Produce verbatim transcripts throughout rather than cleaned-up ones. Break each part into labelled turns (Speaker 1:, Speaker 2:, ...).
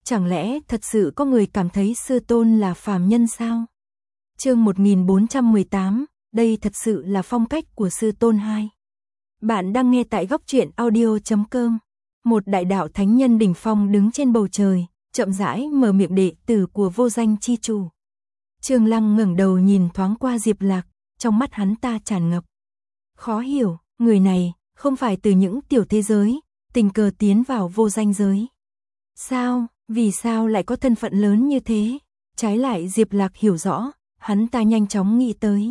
Speaker 1: Chẳng lẽ thật sự có người cảm thấy sư tôn là phàm nhân sao? Chương một nghìn bốn trăm mười tám, đây thật sự là phong cách của sư tôn hai. Bạn đang nghe tại góc truyện audio chấm com. Một đại đạo thánh nhân đỉnh phong đứng trên bầu trời, chậm rãi mở miệng đệ tử của vô danh chi chủ. Trương Lăng ngẩng đầu nhìn thoáng qua Diệp Lạc, trong mắt hắn ta tràn ngập khó hiểu, người này không phải từ những tiểu thế giới, tình cờ tiến vào vô danh giới. Sao, vì sao lại có thân phận lớn như thế? Trái lại Diệp Lạc hiểu rõ, hắn ta nhanh chóng nghĩ tới.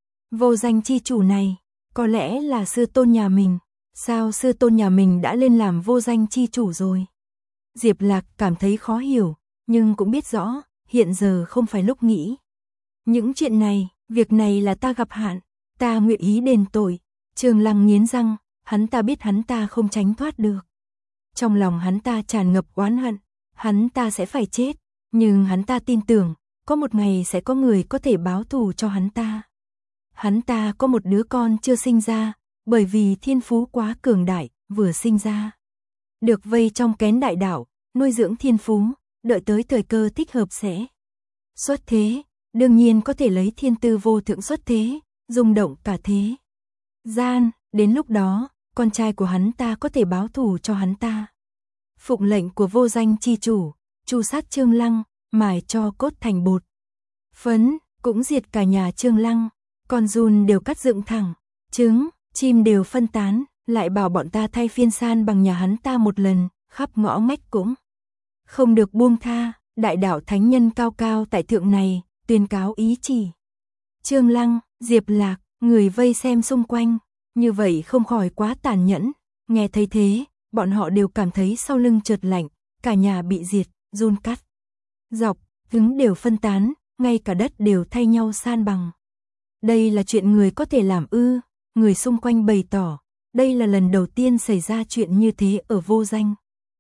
Speaker 1: Vô danh chi chủ này, có lẽ là sư tôn nhà mình. Sao sư tôn nhà mình đã lên làm vô danh chi chủ rồi? Diệp Lạc cảm thấy khó hiểu, nhưng cũng biết rõ, hiện giờ không phải lúc nghĩ. Những chuyện này, việc này là ta gặp hạn, ta nguyện ý đền tội. Trương Lăng nghiến răng, hắn ta biết hắn ta không tránh thoát được. Trong lòng hắn ta tràn ngập oán hận, hắn ta sẽ phải chết, nhưng hắn ta tin tưởng, có một ngày sẽ có người có thể báo thù cho hắn ta. Hắn ta có một đứa con chưa sinh ra, bởi vì thiên phú quá cường đại, vừa sinh ra. Được vây trong kén đại đạo, nuôi dưỡng thiên phú, đợi tới thời cơ thích hợp sẽ xuất thế, đương nhiên có thể lấy thiên tư vô thượng xuất thế, rung động cả thế gian, đến lúc đó, con trai của hắn ta có thể báo thù cho hắn ta. Phụng lệnh của vô danh chi chủ, tru sát Trương Lăng, mài cho cốt thành bột phấn, cũng diệt cả nhà Trương Lăng, con giun đều cắt dựng thẳng, trứng, chim đều phân tán, lại bảo bọn ta thay phiên san bằng nhà hắn ta một lần, khắp ngõ ngách cũng không được buông tha. Đại đạo thánh nhân cao cao tại thượng này, tuyên cáo ý chỉ. Trương Lăng, Diệp Lạc, người vây xem xung quanh, như vậy không khỏi quá tàn nhẫn. Nghe thấy thế, bọn họ đều cảm thấy sau lưng chợt lạnh, cả nhà bị diệt, giun cắt dọc, trứng đều phân tán, ngay cả đất đều thay nhau san bằng. Đây là chuyện người có thể làm ư? Người xung quanh bày tỏ, đây là lần đầu tiên xảy ra chuyện như thế ở vô danh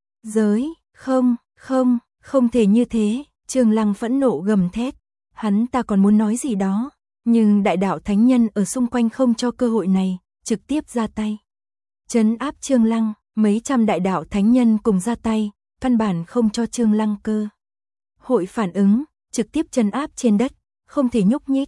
Speaker 1: giới. Không, không, không thể như thế. Trương Lăng phẫn nộ gầm thét, hắn ta còn muốn nói gì đó, nhưng đại đạo thánh nhân ở xung quanh không cho cơ hội này, trực tiếp ra tay trấn áp Trương Lăng. Mấy trăm đại đạo thánh nhân cùng ra tay, căn bản không cho Trương Lăng cơ hội phản ứng, trực tiếp trấn áp trên đất, không thể nhúc nhích.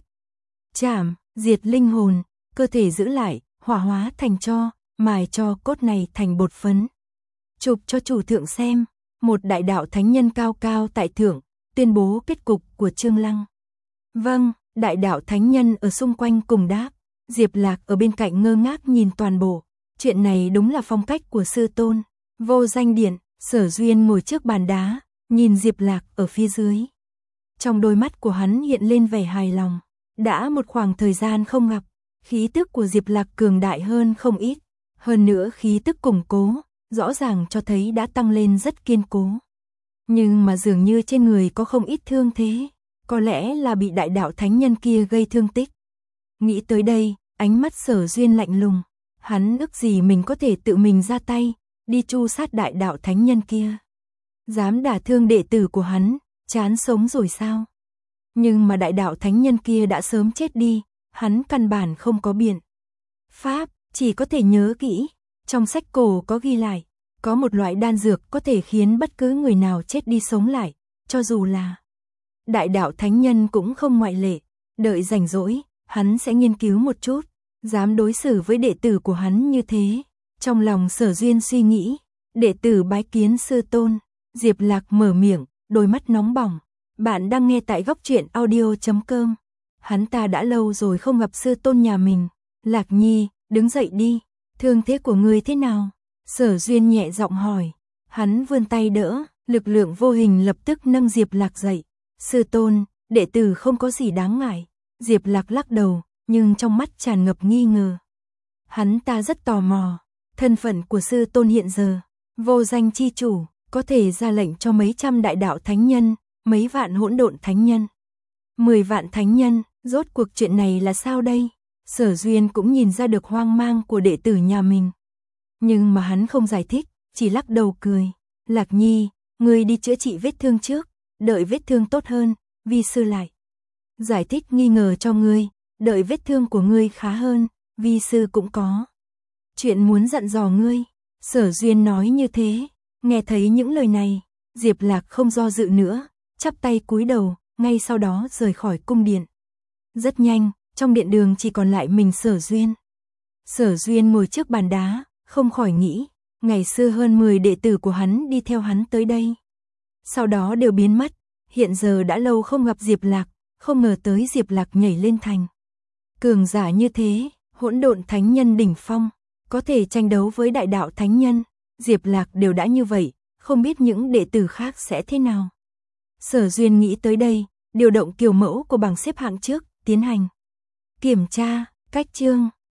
Speaker 1: Chảm, diệt linh hồn, cơ thể giữ lại, hỏa hóa thành tro, mài cho cốt này thành bột phấn. Chụp cho chủ thượng xem. Một đại đạo thánh nhân cao cao tại thượng, tuyên bố kết cục của Trương Lăng. Vâng, đại đạo thánh nhân ở xung quanh cùng đáp. Diệp Lạc ở bên cạnh ngơ ngác nhìn toàn bộ. Chuyện này đúng là phong cách của sư tôn. Vô danh điện, Sở Duyên ngồi trước bàn đá, nhìn Diệp Lạc ở phía dưới. Trong đôi mắt của hắn hiện lên vẻ hài lòng. Đã một khoảng thời gian không gặp, khí tức của Diệp Lạc cường đại hơn không ít. Hơn nữa khí tức củng cố, rõ ràng cho thấy đã tăng lên rất kiên cố. Nhưng mà dường như trên người có không ít thương thế, có lẽ là bị đại đạo thánh nhân kia gây thương tích. Nghĩ tới đây, ánh mắt Sở Duyên lạnh lùng, hắn ước gì mình có thể tự mình ra tay, đi tru sát đại đạo thánh nhân kia. Dám đả thương đệ tử của hắn, chán sống rồi sao? Nhưng mà đại đạo thánh nhân kia đã sớm chết đi, hắn căn bản không có biện pháp, chỉ có thể nhớ kỹ. Trong sách cổ có ghi lại, có một loại đan dược có thể khiến bất cứ người nào chết đi sống lại, cho dù là đại đạo thánh nhân cũng không ngoại lệ. Đợi rảnh rỗi, hắn sẽ nghiên cứu một chút, dám đối xử với đệ tử của hắn như thế. Trong lòng Sở Duyên suy nghĩ, đệ tử bái kiến sư tôn. Diệp Lạc mở miệng, đôi mắt nóng bỏng. Bạn đang nghe tại góc truyện audio chấm com. Hắn ta đã lâu rồi không gặp sư tôn nhà mình. Lạc Nhi, đứng dậy đi. Thương thế của ngươi thế nào? Sở Duyên nhẹ giọng hỏi. Hắn vươn tay đỡ, lực lượng vô hình lập tức nâng Diệp Lạc dậy. Sư tôn, đệ tử không có gì đáng ngại. Diệp Lạc lắc đầu, nhưng trong mắt tràn ngập nghi ngờ. Hắn ta rất tò mò, thân phận của sư tôn hiện giờ, vô danh chi chủ, có thể ra lệnh cho mấy trăm đại đạo thánh nhân, mấy vạn hỗn độn thánh nhân, mười vạn thánh nhân, rốt cuộc chuyện này là sao đây? Sở Duyên cũng nhìn ra được hoang mang của đệ tử nhà mình. Nhưng mà hắn không giải thích, chỉ lắc đầu cười. Lạc Nhi, ngươi đi chữa trị vết thương trước, đợi vết thương tốt hơn, vi sư lại giải thích nghi ngờ cho ngươi, đợi vết thương của ngươi khá hơn, vi sư cũng có chuyện muốn dặn dò ngươi. Sở Duyên nói như thế, nghe thấy những lời này, Diệp Lạc không do dự nữa, chắp tay cúi đầu, ngay sau đó rời khỏi cung điện. Rất nhanh, trong điện đường chỉ còn lại mình Sở Duyên. Sở Duyên ngồi trước bàn đá, không khỏi nghĩ, ngày xưa hơn mười đệ tử của hắn đi theo hắn tới đây. Sau đó đều biến mất, hiện giờ đã lâu không gặp Diệp Lạc, không ngờ tới Diệp Lạc nhảy lên thành cường giả như thế, hỗn độn thánh nhân đỉnh phong, có thể tranh đấu với đại đạo thánh nhân. Diệp Lạc đều đã như vậy, không biết những đệ tử khác sẽ thế nào. Sở Duyên nghĩ tới đây, điều động kiểu mẫu của bảng xếp hạng trước, tiến hành kiểm tra, cách chương.